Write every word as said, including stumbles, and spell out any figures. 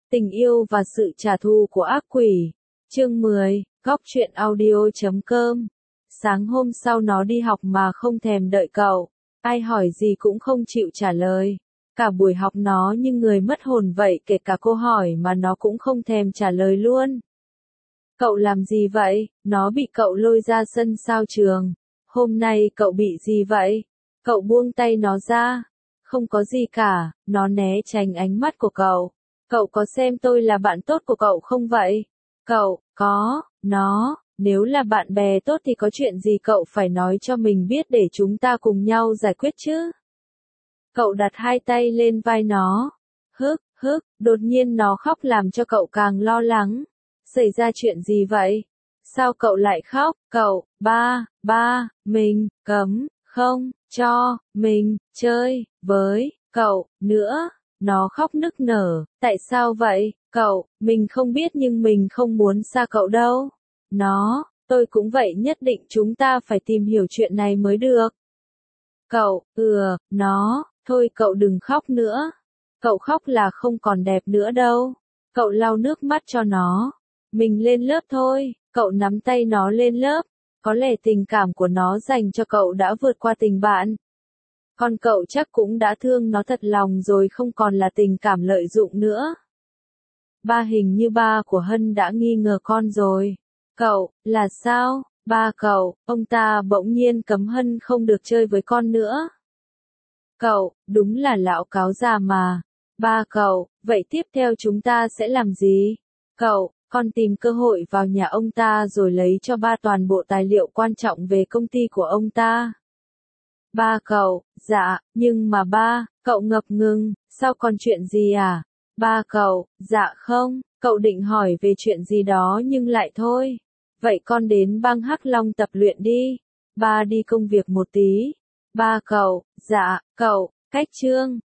Tình yêu và sự trả thù của ác quỷ. Chương mười, Góc truyện audio chấm com. Sáng hôm sau nó đi học mà không thèm đợi cậu. Ai hỏi gì cũng không chịu trả lời. Cả buổi học nó như người mất hồn vậy, kể cả cô hỏi mà nó cũng không thèm trả lời luôn. Cậu làm gì vậy? Nó bị cậu lôi ra sân sao trường. Hôm nay cậu bị gì vậy? Cậu buông tay nó ra. Không có gì cả, nó né tránh ánh mắt của cậu. Cậu có xem tôi là bạn tốt của cậu không vậy? Cậu, có, nó, nếu là bạn bè tốt thì có chuyện gì cậu phải nói cho mình biết để chúng ta cùng nhau giải quyết chứ. Cậu đặt hai tay lên vai nó. Hức, hức, đột nhiên nó khóc làm cho cậu càng lo lắng. Xảy ra chuyện gì vậy? Sao cậu lại khóc? Cậu, ba, ba, mình, cấm, không, cho, mình, chơi, với, cậu, nữa. Nó khóc nức nở, tại sao vậy? Cậu, mình không biết nhưng mình không muốn xa cậu đâu. Nó, tôi cũng vậy, nhất định chúng ta phải tìm hiểu chuyện này mới được. Cậu, ừ, nó, thôi cậu đừng khóc nữa. Cậu khóc là không còn đẹp nữa đâu. Cậu lau nước mắt cho nó. Mình lên lớp thôi, cậu nắm tay nó lên lớp. Có lẽ tình cảm của nó dành cho cậu đã vượt qua tình bạn. Còn cậu chắc cũng đã thương nó thật lòng rồi, không còn là tình cảm lợi dụng nữa. Ba, hình như ba của Hân đã nghi ngờ con rồi. Cậu, là sao? Ba cậu, ông ta bỗng nhiên cấm Hân không được chơi với con nữa. Cậu, đúng là lão cáo già mà. Ba cậu, vậy tiếp theo chúng ta sẽ làm gì? Cậu, con tìm cơ hội vào nhà ông ta rồi lấy cho ba toàn bộ tài liệu quan trọng về công ty của ông ta. Ba cậu, dạ, nhưng mà ba, cậu ngập ngừng, sao còn chuyện gì à? Ba cậu, dạ không, cậu định hỏi về chuyện gì đó nhưng lại thôi. Vậy con đến bang Hắc Long tập luyện đi. Ba đi công việc một tí. Ba cậu, dạ, cậu, cách chương.